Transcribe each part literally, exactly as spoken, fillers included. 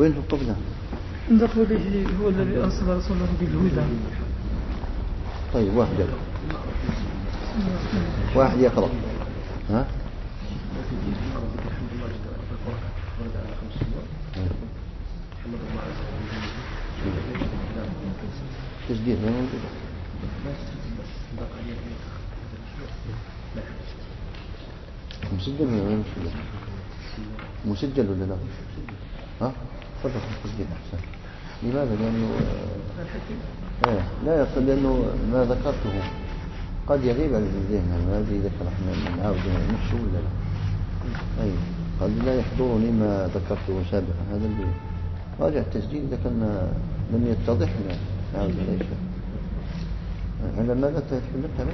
وين في القبلة؟ عند قوله هو الذي أرسل رسوله بالهدى. طيب واحد يقرأ واحد يقرأ ها؟ تسجيل ما موجود. مسجل ولا لا مسجل؟ مسجل ولا لا؟ ها؟ فرق التسجيل أحسن. لماذا؟ لأنه آه لا يصل، لأنه ما ذكرته قد يغيب عن الذهن. ما أدري إذا كان احنا نعاود نفسه ولا لا. أي قد لا يحضرني ما ذكرته سابقا. هذا اللي راجع التسجيل إذا كان لم يتضح نعاود إليه. على ماذا تتكلمت عنه؟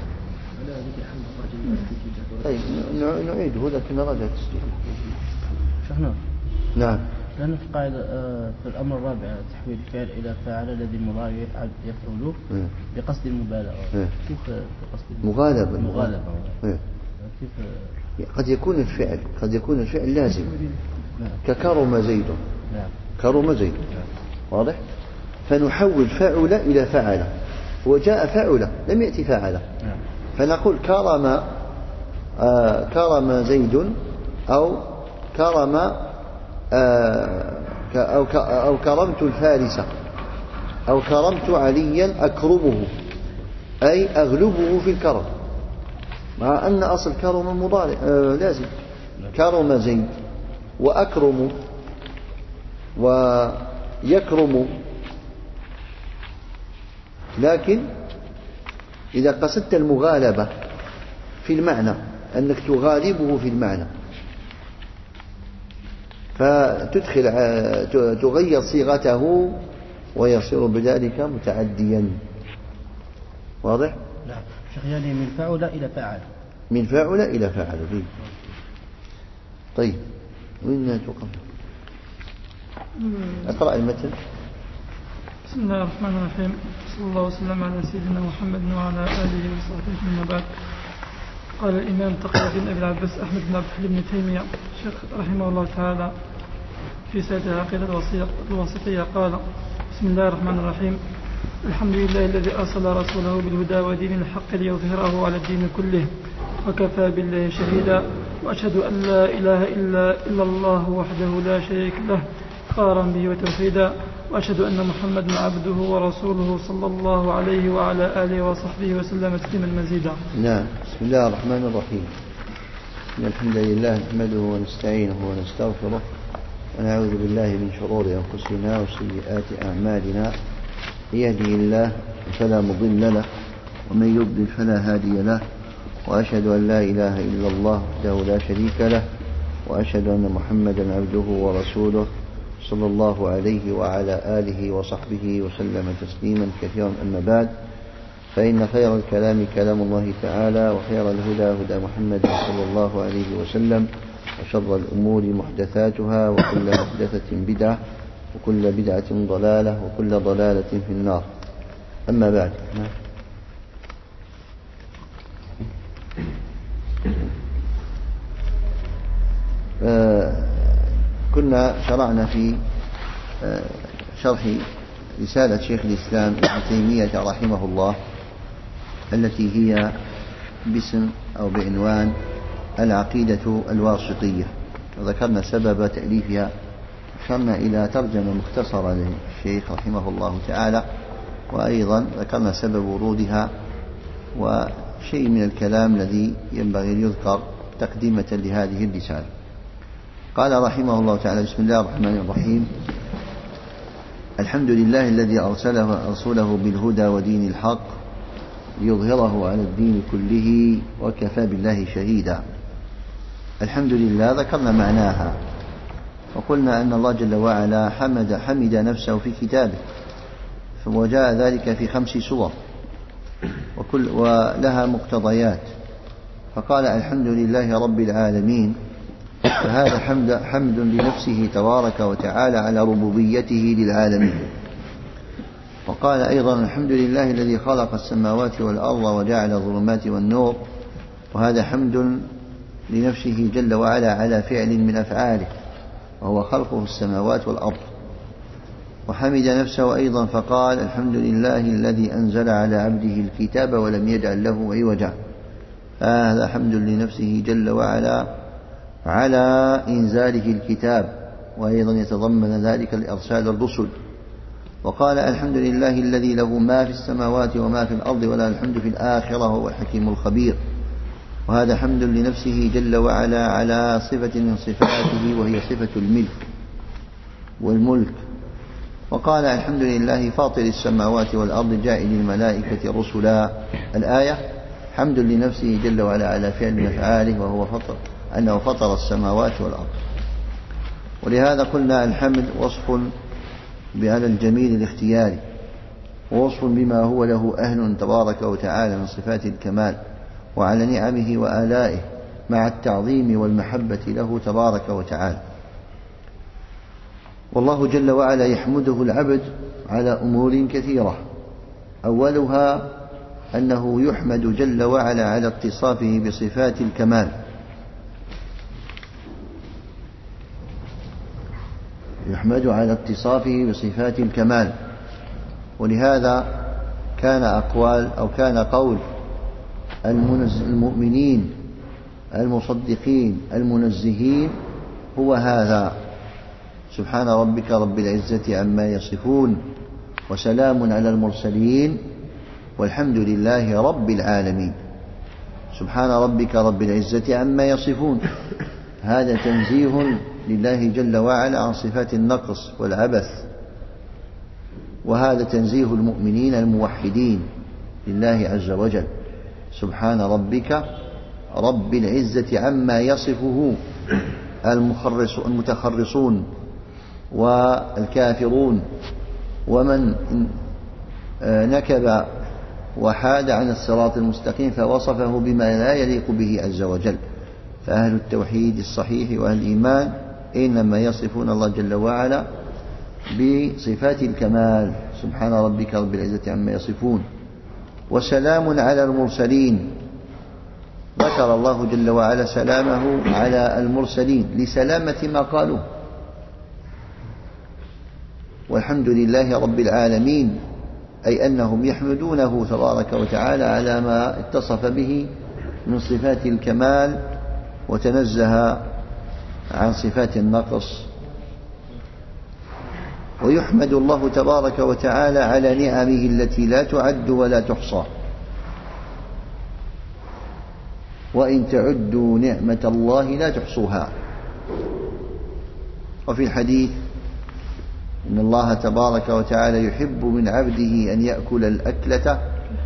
طيب نعيده لكن راجع التسجيل. شحنه. نعم. لأن في قاعدة في الأمر الرابع تحويل الفعل إلى فاعل الذي المضارع يفعل يفعله بقصد المبالغة. كيف بقصد مغالبة؟ مغالبة. كيف؟ قد يكون الفعل قد يكون الفعل لازم ككرم زيد. نعم. كرم زيد. واضح؟ فنحول فعل إلى فعل. وجاء فعل لم يأتي فعل. نعم. فنقول كرم آه كرم زيد أو كرم آه أو أو كرمت الفارس أو كرمت عليا أكرمه أي أغلبه في الكرم، مع أن أصل كرم مضارع آه لازم. كرم زيد وأكرم ويكرم، لكن إذا قصدت المغالبة في المعنى أنك تغالبه في المعنى فتدخل تغير صيغته ويصير بذلك متعديا. واضح؟ نعم. شيخ يعني من فعل إلى فعل. من فعل إلى فعل دي. طيب وين توقف؟ أقرأ المتن. بسم الله الرحمن الرحيم. صلى الله وسلم على سيدنا محمد وعلى آله وصحبه ثم بعد. قال الإمام تقي الدين أبي العباس أحمد بن عبد الحليم بن تيمية الشيخ رحمه الله تعالى في سيد العقيدة الوسطية قال: بسم الله الرحمن الرحيم. الحمد لله الذي أرسل رسوله بالهدى ودين الحق ليظهره على الدين كله وكفى بالله شهيدا، وأشهد أن لا إله إلا, إلا الله وحده لا شريك له قارا به وتوحيدا، وأشهد أن محمدا عبده ورسوله صلى الله عليه وعلى آله وصحبه وسلم تسليما مزيدا. نعم. بسم الله الرحمن الرحيم. إن الحمد لله نحمده ونستعينه ونستغفره ونعوذ بالله من شرور أنفسنا وسيئات أعمالنا. يهده الله فلا مضل له ومن يضلل فلا هادي له، وأشهد أن لا إله إلا الله وحده لا شريك له، وأشهد أن محمدا عبده ورسوله صلى الله عليه وعلى آله وصحبه وسلم تسليما كثيرا. أما بعد، فإن خير الكلام كلام الله تعالى، وخير الهدى هدى محمد صلى الله عليه وسلم، وشر الأمور محدثاتها، وكل محدثة بدعة، وكل بدعة ضلالة، وكل ضلالة في النار. أما بعد، آه كنا شرعنا في آه شرح رسالة شيخ الإسلام ابن تيمية رحمه الله التي هي باسم أو بعنوان العقيدة الواسطية، وذكرنا سبب تأليفها، أشرنا إلى ترجمة مختصرة للشيخ رحمه الله تعالى، وأيضا ذكرنا سبب ورودها وشيء من الكلام الذي ينبغي أن يذكر تقديمة لهذه الرسالة. قال رحمه الله تعالى: بسم الله الرحمن الرحيم. الحمد لله الذي أرسله رسوله بالهدى ودين الحق ليظهره على الدين كله وكفى بالله شهيدا. الحمد لله ذكرنا معناها، وقلنا أن الله جل وعلا حمد حمد نفسه في كتابه، وجاء ذلك في خمس سور وكل ولها مقتضيات، فقال: الحمد لله رب العالمين، فهذا حمد, حمد لنفسه تبارك وتعالى على ربوبيته للعالمين. وقال أيضا: الحمد لله الذي خلق السماوات والأرض وجعل الظلمات والنور، وهذا حمد لنفسه جل وعلا على فعل من أفعاله، وهو خلقه السماوات والأرض. وحمد نفسه أيضا فقال الحمد لله الذي أنزل على عبده الكتاب ولم يجعل له عوجا. هذا حمد لنفسه جل وعلا على إنزاله الكتاب، وأيضا يتضمن ذلك الإرسال الرسل. وقال الحمد لله الذي له ما في السماوات وما في الأرض وله الحمد في الآخرة وهو الحكيم الخبير. وهذا حمد لنفسه جل وعلا على صفة من صفاته وهي صفة الملك والملك. وقال الحمد لله فاطر السماوات والأرض جاعل الملائكة رسلا. الآية حمد لنفسه جل وعلا على فعل من أفعاله وهو فطر أنه فطر السماوات والأرض. ولهذا قلنا الحمد وصف على الجميل الاختياري، ووصف بما هو له أهل تبارك وتعالى من صفات الكمال، وعلى نعمه وآلائه مع التعظيم والمحبة له تبارك وتعالى. والله جل وعلا يحمده العبد على أمور كثيرة، أولها أنه يحمد جل وعلا على اتصافه بصفات الكمال، يحمد على اتصافه بصفات الكمال. ولهذا كان أقوال أو كان قول المؤمنين المصدقين المنزهين هو هذا: سبحان ربك رب العزة عما يصفون وسلام على المرسلين والحمد لله رب العالمين. سبحان ربك رب العزة عما يصفون، هذا تنزيه لله جل وعلا عن صفات النقص والعبث، وهذا تنزيه المؤمنين الموحدين لله عز وجل. سبحان ربك رب العزة عما يصفه المتخرصون والكافرون ومن نكب وحاد عن الصراط المستقيم فوصفه بما لا يليق به عز وجل. فأهل التوحيد الصحيح وأهل الإيمان إنما يصفون الله جل وعلا بصفات الكمال. سبحان ربك رب العزة عما يصفون وسلام على المرسلين. ذكر الله جل وعلا سلامه على المرسلين لسلامة ما قالوه. والحمد لله رب العالمين أي أنهم يحمدونه تبارك وتعالى على ما اتصف به من صفات الكمال وتنزه عن صفات النقص. ويحمد الله تبارك وتعالى على نعمه التي لا تعد ولا تحصى، وإن تعدوا نعمة الله لا تحصوها. وفي الحديث إن الله تبارك وتعالى يحب من عبده أن يأكل الأكلة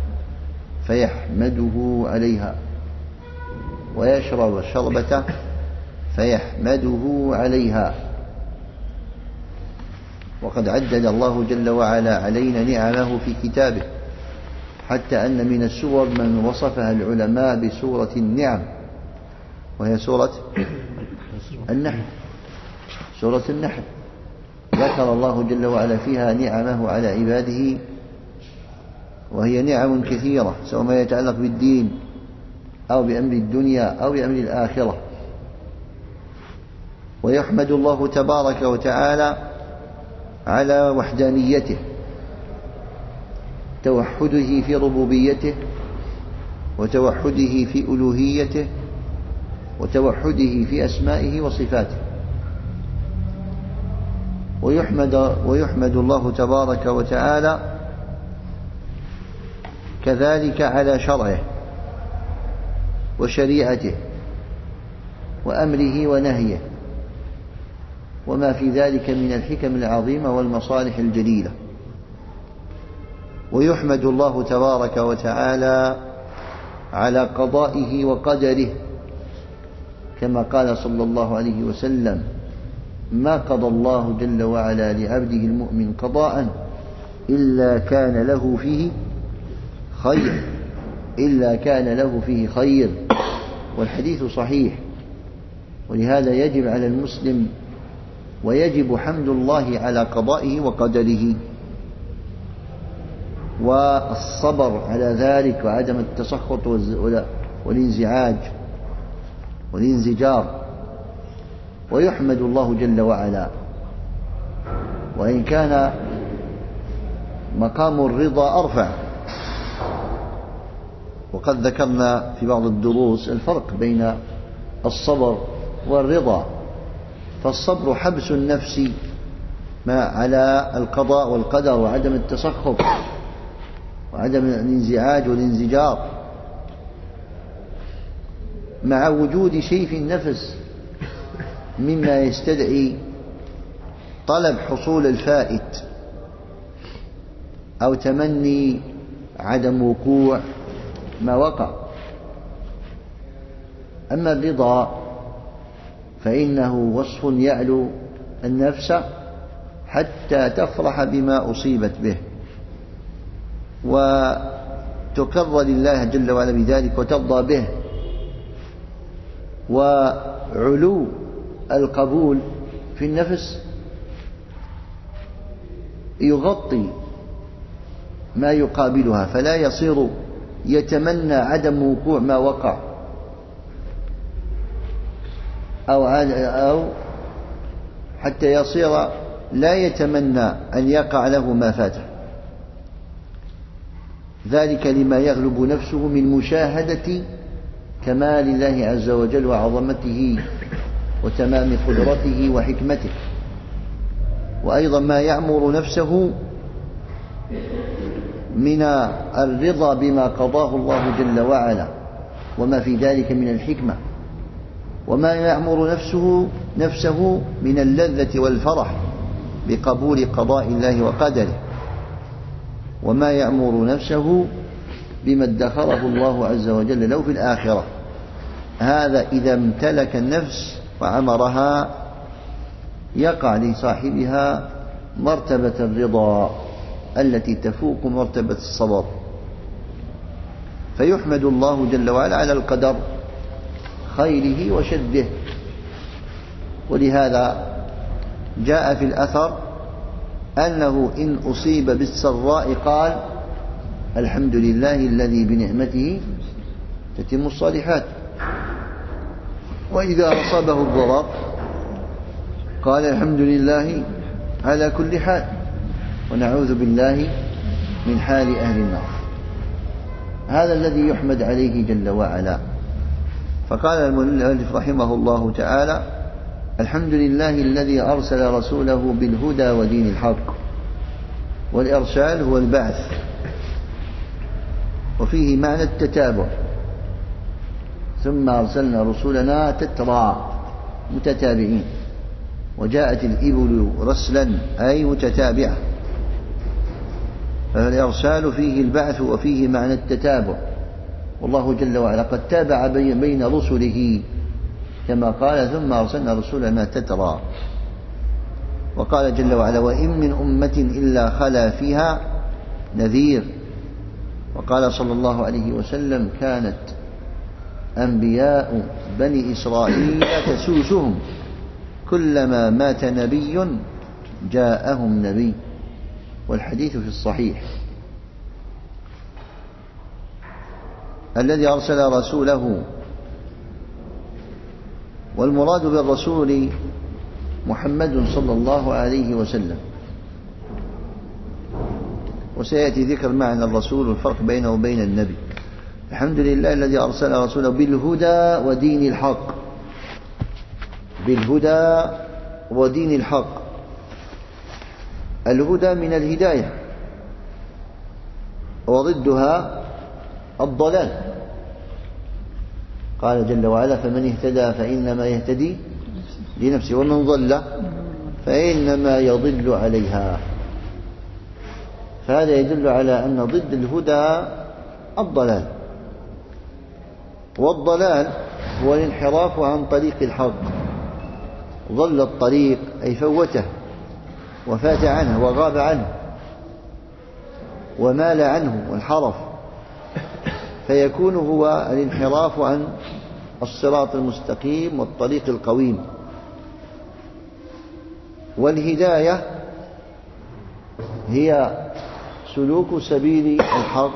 فيحمده عليها، ويشرب الشربة فيحمده عليها. وقد عدد الله جل وعلا علينا نعمه في كتابه، حتى أن من السور من وصفها العلماء بسورة النعم، وهي سورة النحل. سورة النحل ذكر الله جل وعلا فيها نعمه على عباده، وهي نعم كثيرة سواء ما يتعلق بالدين أو بأمر الدنيا أو بأمر الآخرة. ويحمد الله تبارك وتعالى على وحدانيته، توحده في ربوبيته، وتوحده في ألوهيته، وتوحده في أسمائه وصفاته. ويحمد, ويحمد الله تبارك وتعالى كذلك على شرعه وشريعته وأمره ونهيه، وما في ذلك من الحكم العظيمة والمصالح الجليلة. ويحمد الله تبارك وتعالى على قضائه وقدره، كما قال صلى الله عليه وسلم: ما قضى الله جل وعلا لعبده المؤمن قضاء إلا كان له فيه خير إلا كان له فيه خير. والحديث صحيح. ولهذا يجب على المسلم ويجب حمد الله على قضائه وقدره، والصبر على ذلك، وعدم التسخط والانزعاج والانزجار. ويحمد الله جل وعلا، وإن كان مقام الرضا أرفع. وقد ذكرنا في بعض الدروس الفرق بين الصبر والرضا. فالصبر حبس النفس ما على القضاء والقدر وعدم التسخط وعدم الانزعاج والانزجار مع وجود شيء في النفس مما يستدعي طلب حصول الفائت أو تمني عدم وقوع ما وقع. أما الرضا فإنه وصف يعلو النفس حتى تفرح بما أصيبت به وتقر لله جل وعلا بذلك وترضى به. وعلو القبول في النفس يغطي ما يقابلها، فلا يصير يتمنى عدم وقوع ما وقع أو أو حتى يصير لا يتمنى أن يقع له ما فاته، ذلك لما يغلب نفسه من مشاهدة كمال الله عز وجل وعظمته وتمام قدرته وحكمته. وأيضا ما يعمر نفسه من الرضا بما قضاه الله جل وعلا وما في ذلك من الحكمة، وما يعمر نفسه نفسه من اللذة والفرح بقبول قضاء الله وقدره، وما يعمر نفسه بما ادخره الله عز وجل له في الآخرة. هذا إذا امتلك النفس وعمرها يقع لصاحبها مرتبة الرضا التي تفوق مرتبة الصبر، فيحمد الله جل وعلا على القدر خيره وشده. ولهذا جاء في الأثر أنه إن أصيب بالسراء قال الحمد لله الذي بنعمته تتم الصالحات، وإذا أصابه الضرر قال الحمد لله على كل حال ونعوذ بالله من حال أهل النار. هذا الذي يحمد عليه جل وعلا. فقال المؤلف رحمه الله تعالى الحمد لله الذي أرسل رسوله بالهدى ودين الحق. والإرسال هو البعث، وفيه معنى التتابع. ثم أرسلنا رسلنا تترى متتابعين، وجاءت الإبل رسلا أي متتابعة. فالإرسال فيه البعث وفيه معنى التتابع. والله جل وعلا قد تابع بين رسله كما قال ثم أرسلنا رسلنا تترى. وقال جل وعلا وإن من أمة إلا خلا فيها نذير. وقال صلى الله عليه وسلم كانت أنبياء بني إسرائيل تسوسهم كلما مات نبي جاءهم نبي. والحديث في الصحيح. الذي أرسل رسوله، والمراد بالرسول محمد صلى الله عليه وسلم. وسيأتي ذكر معنى الرسول والفرق بينه وبين النبي. الحمد لله الذي أرسل رسوله بالهدى ودين الحق. بالهدى ودين الحق. الهدى من الهداية وضدها الضلال. قال جل وعلا فمن اهتدى فإنما يهتدي لنفسه ومن ضل فإنما يضل عليها. فهذا يدل على أن ضد الهدى الضلال، والضلال هو الانحراف عن طريق الحق. ضل الطريق أي فوته وفات عنه وغاب عنه ومال عنه وانحرف، فيكون هو الانحراف عن الصراط المستقيم والطريق القويم. والهداية هي سلوك سبيل الحق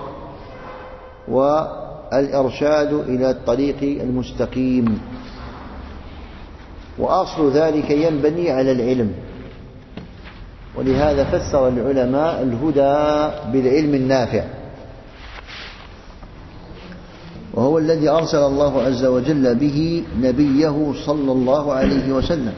والإرشاد إلى الطريق المستقيم. وأصل ذلك ينبني على العلم، ولهذا فسر العلماء الهدى بالعلم النافع، وهو الذي أرسل الله عز وجل به نبيه صلى الله عليه وسلم.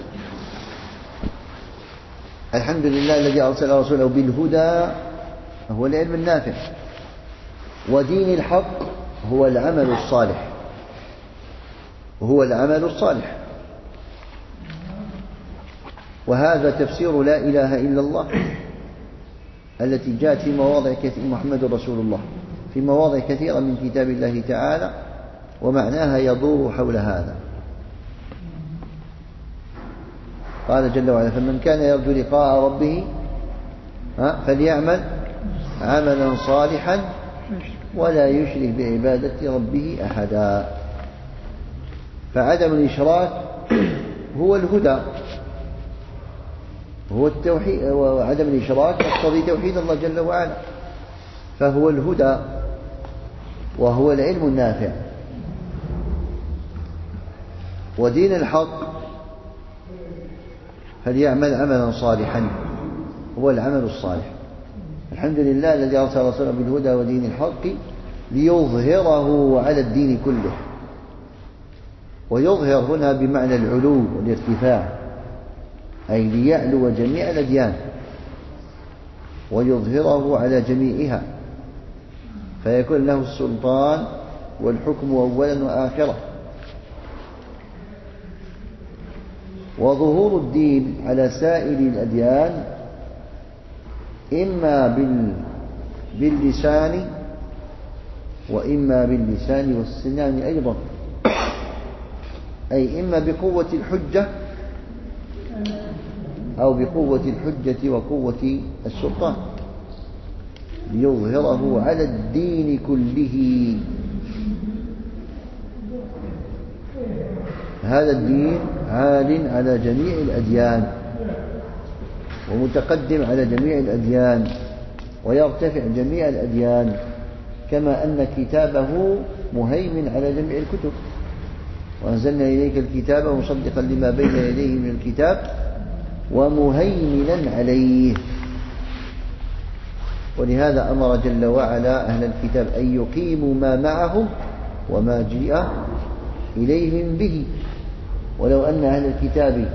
الحمد لله الذي أرسل رسوله بالهدى هو العلم النافع، ودين الحق هو العمل الصالح، وهو العمل الصالح. وهذا تفسير لا إله إلا الله التي جاءت في مواضع كثيرة، محمد رسول الله، في مواضع كثيرة من كتاب الله تعالى، ومعناها يدور حول هذا. قال جل وعلا: فمن كان يرجو لقاء ربه فليعمل عملا صالحا ولا يشرك بعبادة ربه أحدا. فعدم الإشراك هو الهدى، هو التوحيد، وعدم الإشراك يقتضي توحيد الله جل وعلا، فهو الهدى وهو العلم النافع. ودين الحق فليعمل عملا صالحا هو العمل الصالح. الحمد لله الذي أرسل رسوله بالهدى ودين الحق ليظهره على الدين كله. ويظهر هنا بمعنى العلو والارتفاع، أي ليعلو جميع الأديان ويظهره على جميعها، فيكون له السلطان والحكم أولا وآخرا. وظهور الدين على سائر الأديان إما باللسان وإما باللسان والسنان أيضا، أي إما بقوة الحجة أو بقوة الحجة وقوة السلطان، ليظهره على الدين كله. هذا الدين عال على جميع الأديان ومتقدم على جميع الأديان ويرتفع جميع الأديان، كما أن كتابه مهيمن على جميع الكتب. وأنزلنا إليك الكتاب مصدقا لما بين يديه من الكتاب ومهيمنا عليه. ولهذا أمر جل وعلا أهل الكتاب أن يقيموا ما معهم وما جيء إليهم به. ولو أن أهل الكتاب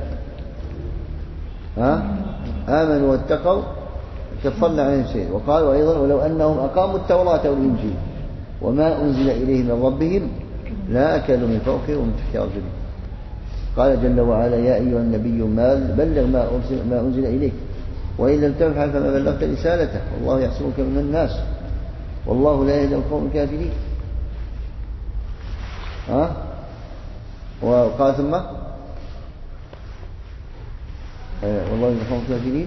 ها آمنوا واتقوا كفرنا عنهم سيئاتهم. وقالوا أيضا: ولو أنهم أقاموا التوراة والإنجيل وما أنزل إليهم من ربهم لا أكلوا من فوقهم ومن تحت أرجلهم. قال جل وعلا: يا أيها النبي بلغ ما أنزل, ما أنزل إليك وإن لم تفعل فما بلغت رسالته والله يحسبك من الناس والله لا يهدي القوم الكافرين. ها وقال ثم والله يهدي القوم الكافرين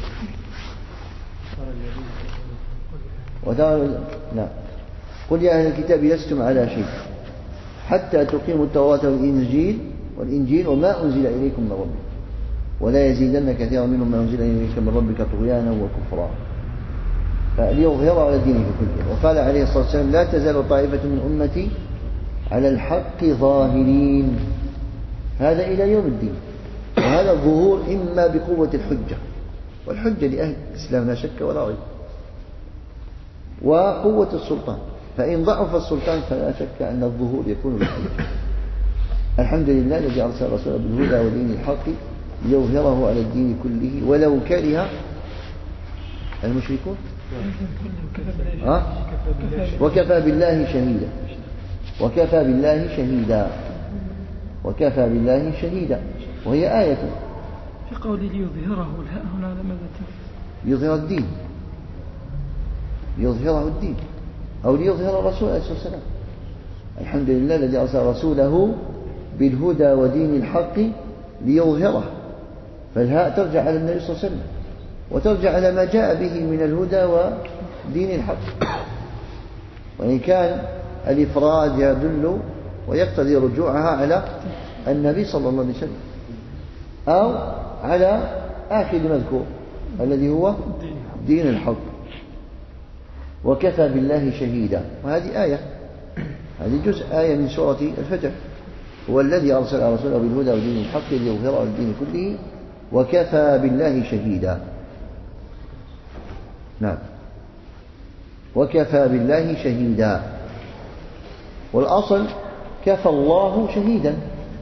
وترى لا قل يا أهل الكتاب لستم على شيء حتى تقيموا التوراة والإنجيل والإنجيل وما أنزل إليكم من ربكم ولا يزيدن كثيرا منهم ما أنزل إليك من ربك طغيانا وكفرا، فليظهر على دينه كله. وقال عليه الصلاة والسلام: لا تزال طائفة من أمتي على الحق ظاهرين. هذا إلى يوم الدين. وهذا الظهور إما بقوة الحجة، والحجة لأهل الإسلام لا شك ولا ريب، وقوة السلطان، فإن ضعف السلطان فلا شك أن الظهور يكون بالحجة. الحمد لله الذي أرسل رسوله بالهدى ودين الحق ليظهره على الدين كله ولو كره المشركون. أه؟ وكفى بالله شهيدا وكفى بالله شهيدا وكفى بالله شهيدا وهي آية. في قول ليظهره الهاء هنا على ماذا تفسر؟ يظهر الدين، يظهره الدين أو ليظهر الرسول عليه الصلاة والسلام. الحمد لله الذي أرسل رسوله بالهدى ودين الحق ليظهره، فالهاء ترجع على النبي صلى الله عليه وسلم وترجع على ما جاء به من الهدى ودين الحق. وإن كان الإفراد يدل ويقتضي رجوعها على النبي صلى الله عليه وسلم أو على آخر المذكور الذي هو دين الحق. وكفى بالله شهيدا، وهذه آية، هذه جزء آية من سورة الفتح. هو الذي أرسل رسوله بالهدى ودين الحق ليظهره على الدين كله وكفى بالله شهيدا. نعم. وكفى بالله شهيدا، والأصل كفى الله شهيدا،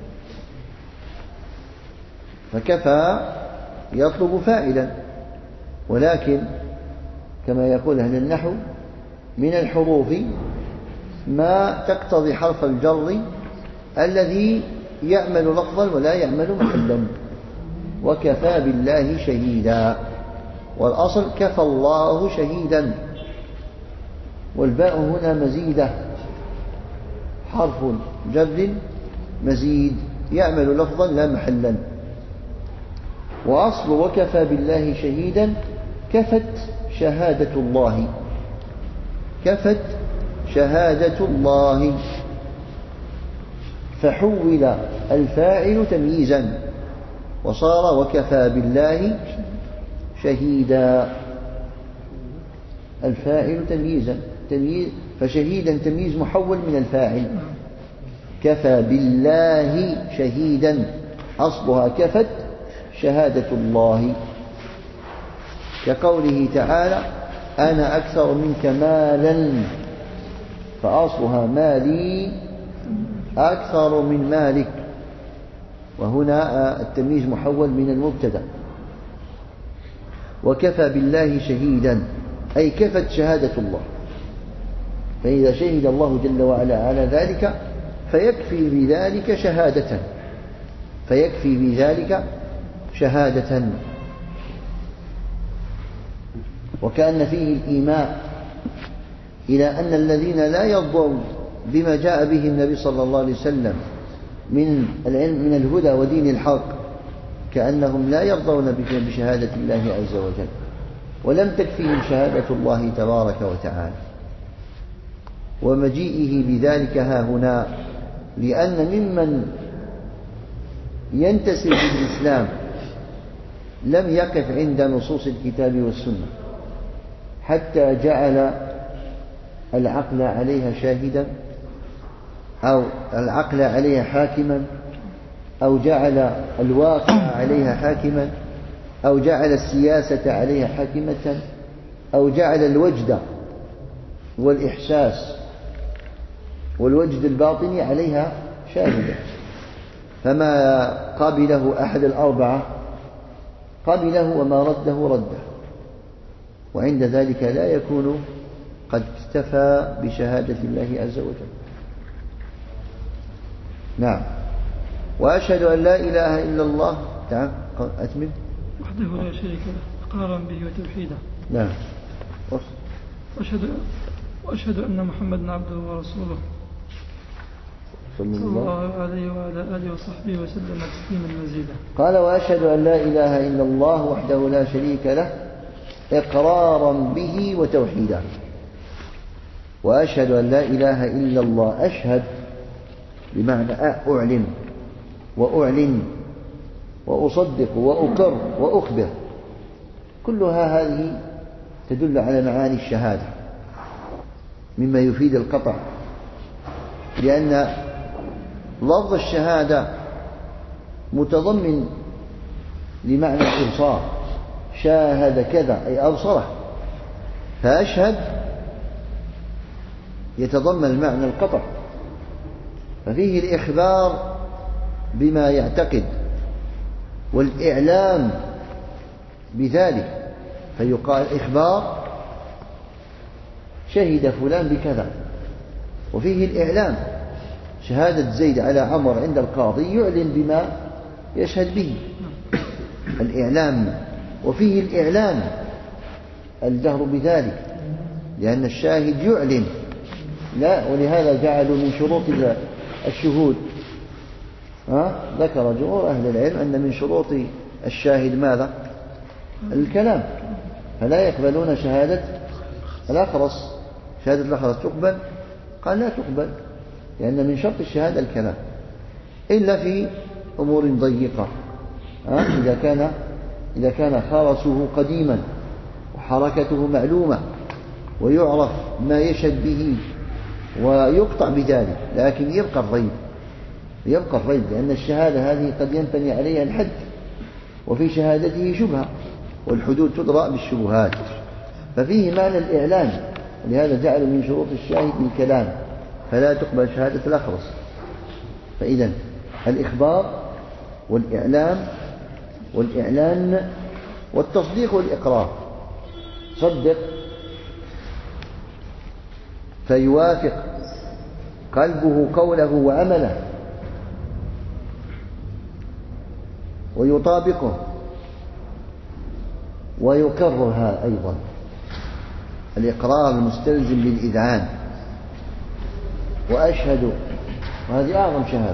فكفى يطلب فاعلا، ولكن كما يقول أهل النحو من الحروف ما تقتضي حرف الجر الذي يعمل لفظا ولا يعمل محلا. وكفى بالله شهيدا، والأصل كفى الله شهيدا، والباء هنا مزيدة، حرف جر مزيد يعمل لفظا لا محلا. وأصل وكفى بالله شهيدا كفت شهادة الله، كفت شهادة الله، فحول الفاعل تمييزا وصار وكفى بالله شهيدا، الفاعل تمييزا، تمييز فشهيدا تمييز محول من الفاعل. كفى بالله شهيدا أصلها كفت شهادة الله، كقوله تعالى أنا أكثر منك مالا، فأصلها مالي أكثر من مالك، وهنا التمييز محول من المبتدأ. وكفى بالله شهيدا أي كفت شهادة الله، فإذا شهد الله جل وعلا على ذلك فيكفي بذلك شهادة، فيكفي بذلك شهادة. وكأن فيه الإيماء إلى أن الذين لا يرضون بما جاء به النبي صلى الله عليه وسلم من العلم من الهدى ودين الحق كأنهم لا يرضون بشهادة الله عز وجل، ولم تكفيهم شهادة الله تبارك وتعالى. ومجيئه بذلك ها هنا لأن ممن ينتسب للإسلام لم يقف عند نصوص الكتاب والسنة حتى جعل العقل عليها شاهدا، أو العقل عليها حاكما، أو جعل الواقع عليها حاكما، أو جعل السياسة عليها حاكمة، أو جعل الوجد والإحساس والوجد الباطني عليها شاهدا. فما قبله أحد الأربعة قبله وما رده رده، وعند ذلك لا يكون قد اكتفى بشهادة الله عز وجل. نعم. وأشهد أن لا إله إلا الله تعالى أتمم وحده لا شريك له إقرارا به وتوحيدا. نعم. وأشهد وأشهد أن محمدا عبده ورسوله صلى الله عليه وعلى آله وصحبه وسلم تسليما مزيدا. قال وأشهد أن لا إله إلا الله وحده لا شريك له إقرارا به وتوحيدا. وأشهد أن لا إله إلا الله، أشهد بمعنى أعلن وأعلن وأصدق وأقر وأخبر، كلها هذه تدل على معاني الشهادة مما يفيد القطع، لأن لفظ الشهادة متضمن لمعنى الإبصار، شاهد كذا أي أبصره، فأشهد يتضمن معنى القطع، ففيه الإخبار بما يعتقد والإعلام بذلك، فيقال إخبار شهد فلان بكذا. وفيه الإعلام، شهادة زيد على عمر عند القاضي يعلن بما يشهد به، الإعلام. وفيه الإعلان الجهر بذلك، لأن الشاهد يعلن، لا ولهذا جعلوا من شروط الشهود، ها ذكر جمهور أهل العلم أن من شروط الشاهد ماذا؟ الكلام، فلا يقبلون شهادة الأخرس. شهادة الأخرس تقبل؟ قال لا تقبل، لأن من شرط الشهادة الكلام، إلا في أمور ضيقة، ها إذا كان إذا كان خرسه قديما وحركته معلومة ويعرف ما يشهد به ويقطع بذلك، لكن يبقى الريب، يبقى الريب لأن الشهادة هذه قد ينبني عليها الحد، وفي شهادته شبهة، والحدود تدرأ بالشبهات، ففيه معنى الإعلان، ولهذا جعل من شروط الشاهد الكلام، فلا تقبل شهادة الأخرس. فإذا الإخبار والإعلام والإعلان والتصديق والإقرار. صدق فيوافق قلبه قوله وعمله ويطابقه ويكررها أيضا. الإقرار المستلزم للإذعان. وأشهد، وهذه أعظم شهادة.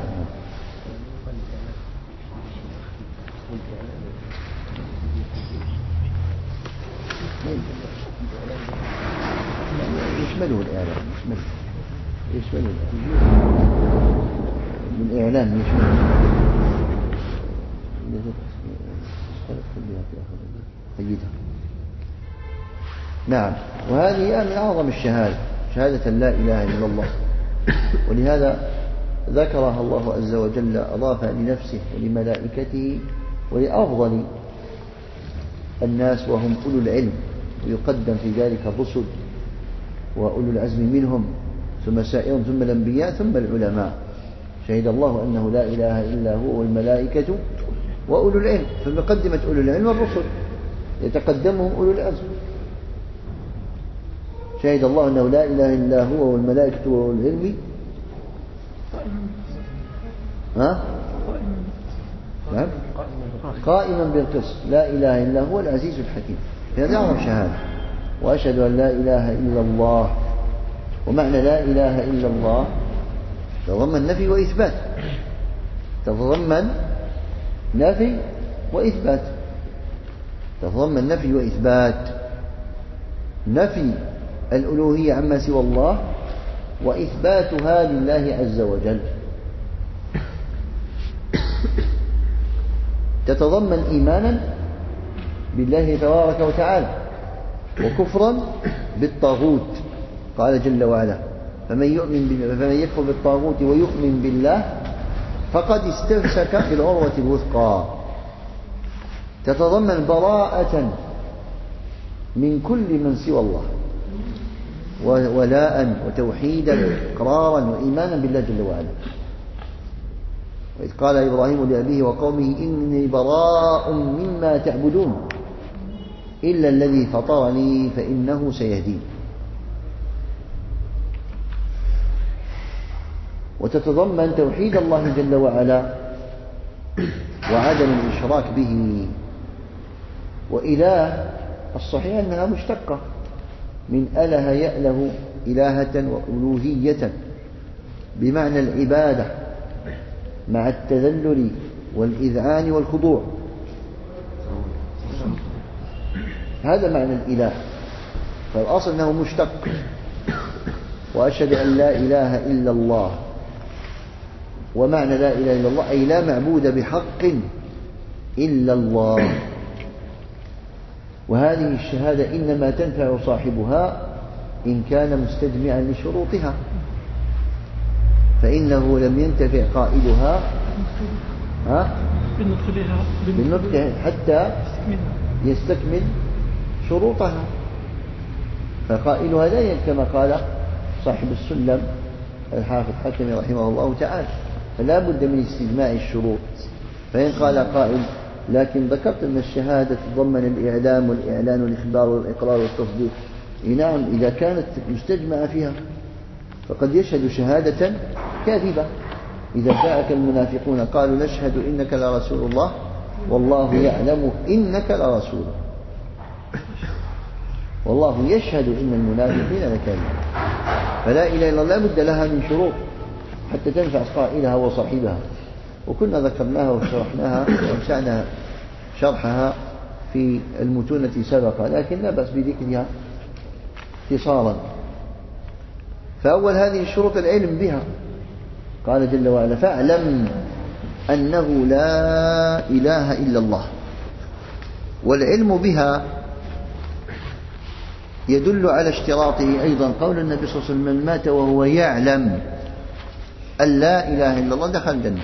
يشمله الإعلام، يشمله يشمله الإعلام، يشمله قيدها. نعم. وهذه من أعظم الشهادة، شهادة لا إله إلا الله. ولهذا ذكرها الله عز وجل، أضافها لنفسه ولملائكته ولأفضل الناس وهم أولو العلم، ويقدم في ذلك الرسل وأولو العزم منهم، ثم سائر، ثم الأنبياء، ثم العلماء. شهد الله أنه لا إله إلا هو والملائكة وأولو العلم، فمقدمة أولو العلم الرسل يتقدمهم أولو العزم. شهد الله أنه لا إله إلا هو والملائكة وأولو العلم ها؟ نعم؟ قائما بالقسط، لا إله إلا هو العزيز الحكيم. هذا أعظم شهادة. وأشهد أن لا إله إلا الله. ومعنى لا إله إلا الله تضمن نفي وإثبات، تتضمن نفي وإثبات، تتضمن نفي وإثبات. نفي الألوهية عما سوى الله، وإثباتها لله عز وجل. تتضمن إيمانا بالله تبارك وتعالى، وكفرا بالطاغوت. قال جل وعلا: فمن يؤمن بالله فمن يكفر بالطاغوت ويؤمن بالله فقد استمسك بالعروة الوثقى. تتضمن براءة من كل من سوى الله، ولاء وتوحيدا إقرارا وإيمانا بالله جل وعلا. وإذ قال إبراهيم لأبيه وقومه إني براء مما تعبدون إلا الذي فطرني فإنه سيهدين. وتتضمن توحيد الله جل وعلا وعدم الإشراك به. وإله الصحيح أنها مشتقة من أله يأله إلهة وألوهية، بمعنى العبادة مع التذلل والإذعان والخضوع. هذا معنى الإله، فالأصل أنه مشتق. وأشهد أن لا إله إلا الله. ومعنى لا إله إلا الله أي لا معبود بحق إلا الله. وهذه الشهادة إنما تنفع صاحبها إن كان مستجمعا لشروطها، فإنه لم ينتفع قائلها بالنطق حتى يستكمل شروطها. فقائلها لا كما قال صاحب السلم الحافظ حكمي رحمه الله تعالى، فلا بد من استجماع الشروط. فإن قال قائل: لكن ذكرت أن الشهادة تضمن الإعلام والإعلان والإخبار والإقرار والتصديق. نعم، إذا كانت مستجمعة فيها، فقد يشهد شهادة كاذبة. إذا جاءك المنافقون قالوا نشهد إنك لرسول الله والله يعلم إنك لرسول، والله يشهد إن المنافقين لكاذبون. فلا إله إلا الله لا بد لها من شروط حتى تنفع قائلها وصاحبها. وكنا ذكرناها وشرحناها وأنشأنا شرحها في المتون التي سبق، لكن لا بأس بذكرها اختصارا. فأول هذه الشروط العلم بها. قال جل وعلا: فاعلم أنه لا إله إلا الله. والعلم بها يدل على اشتراطه أيضا. قول النبي صلى الله عليه وسلم: من مات وهو يعلم أن لا إله إلا الله دخل الجنة.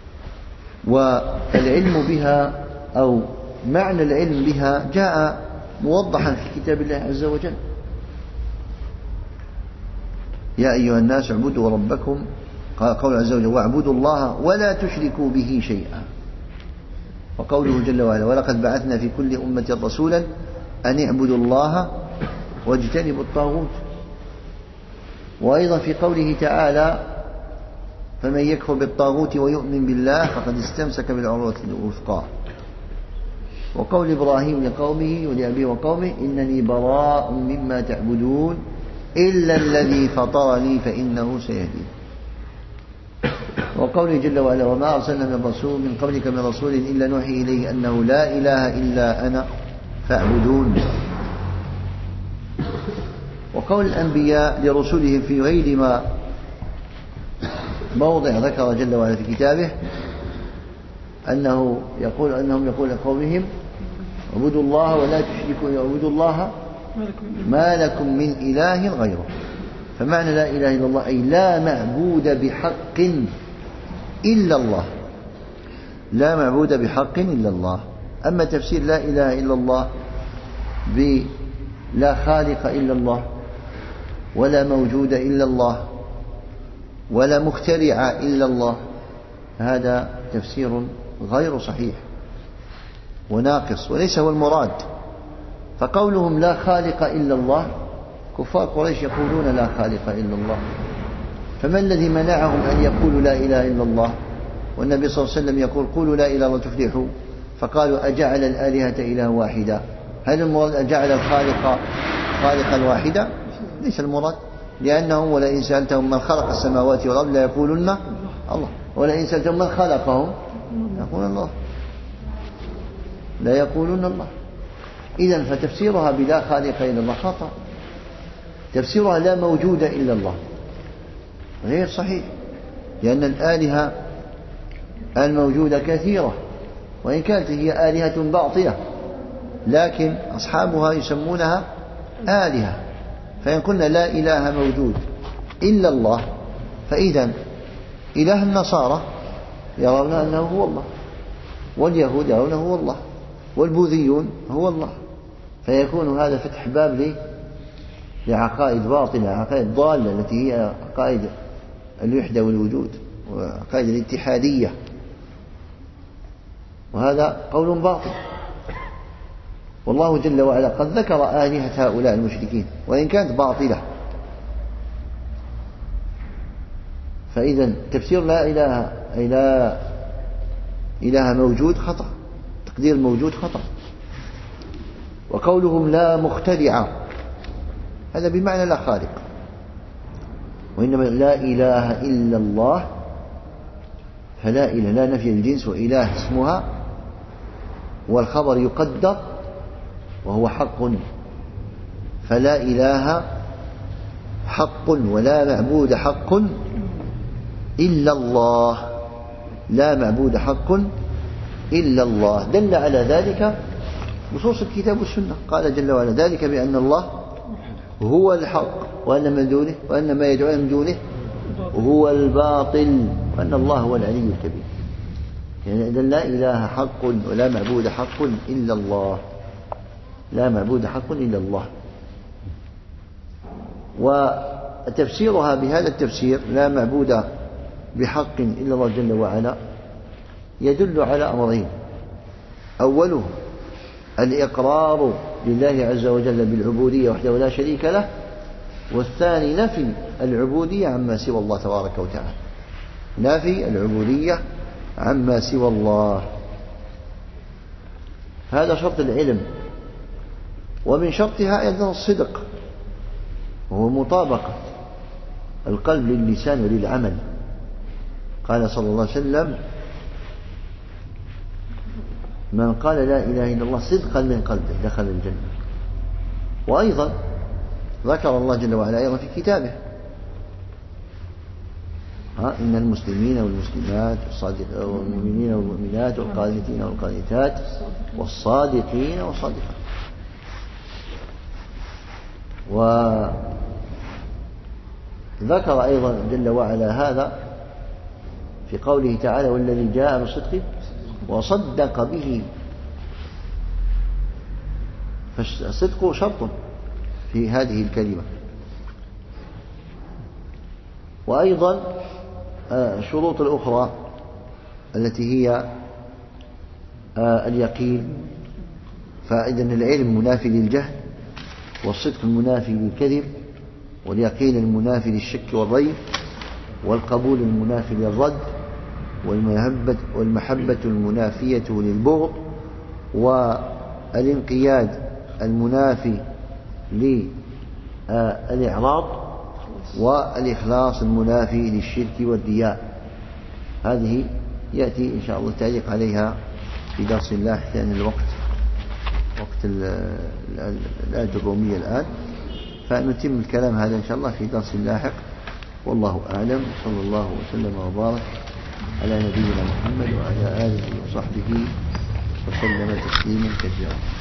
والعلم بها أو معنى العلم بها جاء موضحا في كتاب الله عز وجل. يا أيها الناس اعبدوا ربكم، قول عز وجل واعبدوا الله ولا تشركوا به شيئا. وقوله جل وعلا ولقد بعثنا في كل أمة رسولا أن اعبدوا الله واجتنبوا الطاغوت. وأيضا في قوله تعالى فمن يكفر بالطاغوت ويؤمن بالله فقد استمسك بالعروة الوثقى. وقول إبراهيم لقومه ولأبيه وقومه إنني براء مما تعبدون إلا الذي فطرني فإنه سيهدين. وقوله جل وعلا وما أرسلنا من رسول من قبلك من رسول إلا نوحي إليه أنه لا إله إلا أنا فاعبدون. وقول الأنبياء لرسلهم في غير ما موضع ذكر جل وعلا في كتابه أنه يقول أنهم يقول لقومهم اعبدوا الله ولا تشركوا اعبدوا الله ما لكم من إله غيره. فمعنى لا إله إلا الله أي لا معبود بحق إلا الله، لا معبود بحق إلا الله. أما تفسير لا إله إلا الله بلا خالق إلا الله ولا موجود إلا الله ولا مخترع إلا الله، هذا تفسير غير صحيح وناقص وليس هو المراد. فقولهم لا خالق إلا الله، كفار قريش يقولون لا خالق إلا الله، فما الذي منعهم أن يقولوا لا إله إلا الله والنبي صلى الله عليه وسلم يقول قولوا لا إله إلا الله تفلحوا؟ فقالوا أجعل الآلهة إله واحدا. هل المراد أجعل الخالق خالقا واحدا؟ ليس المراد، لأنهم ولئن سألتهم من خلق السماوات والأرض لا يقولون الله، ولئن سألتهم من خلقهم يقولون الله، لا يقولون الله. إذن فتفسيرها بلا خالق إلا الله خطأ. تفسيرها لا موجود إلا الله غير صحيح، لأن الآلهة الموجودة كثيرة وإن كانت هي آلهة باطلة لكن أصحابها يسمونها آلهة. فإن قلنا لا إله موجود إلا الله فإذا إله النصارى يرون أنه هو الله، واليهود يرون هو الله، والبوذيون هو الله، فيكون هذا فتح باب لي لعقائد باطلة، عقائد ضالة التي هي عقائد الوحدة والوجود وعقائد الاتحادية، وهذا قول باطل. والله جل وعلا قد ذكر آلهة هؤلاء المشركين وإن كانت باطلة. فإذا تفسير لا إله أي لا إله موجود خطأ، تقدير موجود خطأ. وقولهم لا مخترع هذا بمعنى لا خالق، وإنما لا إله إلا الله، فلا إله لا نفي الجنس وإله اسمها، والخبر يقدر وهو حق، فلا إله حق ولا معبود حق إلا الله، لا معبود حق إلا الله. دل على ذلك نصوص الكتاب والسنة. قال جل وعلا ذلك بأن الله هو الحق وأن من دونه وأن ما يدعون من دونه هو الباطل وأن الله هو العلي الكبير. يعني إذن لا إله حق ولا معبود حق إلا الله، لا معبود حق إلا الله. وتفسيرها بهذا التفسير لا معبود بحق إلا الله جل وعلا يدل على أمرين: أوله الإقرار لله عز وجل بالعبودية وحده لا شريك له، والثاني نفي العبودية عما سوى الله تبارك وتعالى، نفي العبودية عما سوى الله. هذا شرط العلم. ومن شرطها أيضا الصدق، وهو مطابقة القلب للسان وللعمل. قال صلى الله عليه وسلم: من قال لا إله إلا الله صدقا من قلبه دخل الجنة. وأيضا ذكر الله جل وعلا أيضا في كتابه: ها إن المسلمين والمسلمات والمؤمنين والمؤمنات والقانتين والقانتات والصادقين والصادقات. وذكر أيضا جل وعلا هذا في قوله تعالى: والذي جاء بالصدق وصدق به. فالصدق شرط في هذه الكلمة. وأيضا الشروط الأخرى التي هي اليقين، فإذا العلم منافي للجهل، والصدق المنافي للكذب، واليقين المنافي للشك والريب، والقبول المنافي للرد، والمحبة, والمحبة المنافية للبغض، والانقياد المنافي للإعراض، والإخلاص المنافي للشرك والرياء. هذه يأتي إن شاء الله التعليق عليها في درس لاحق، لأن الوقت وقت الآية الرومية الآن، فنتم الكلام هذا إن شاء الله في درس لاحق. والله أعلم، صلى الله وسلم وبارك على نبينا محمد وعلى آله وصحبه وسلم تسليما كثيرا.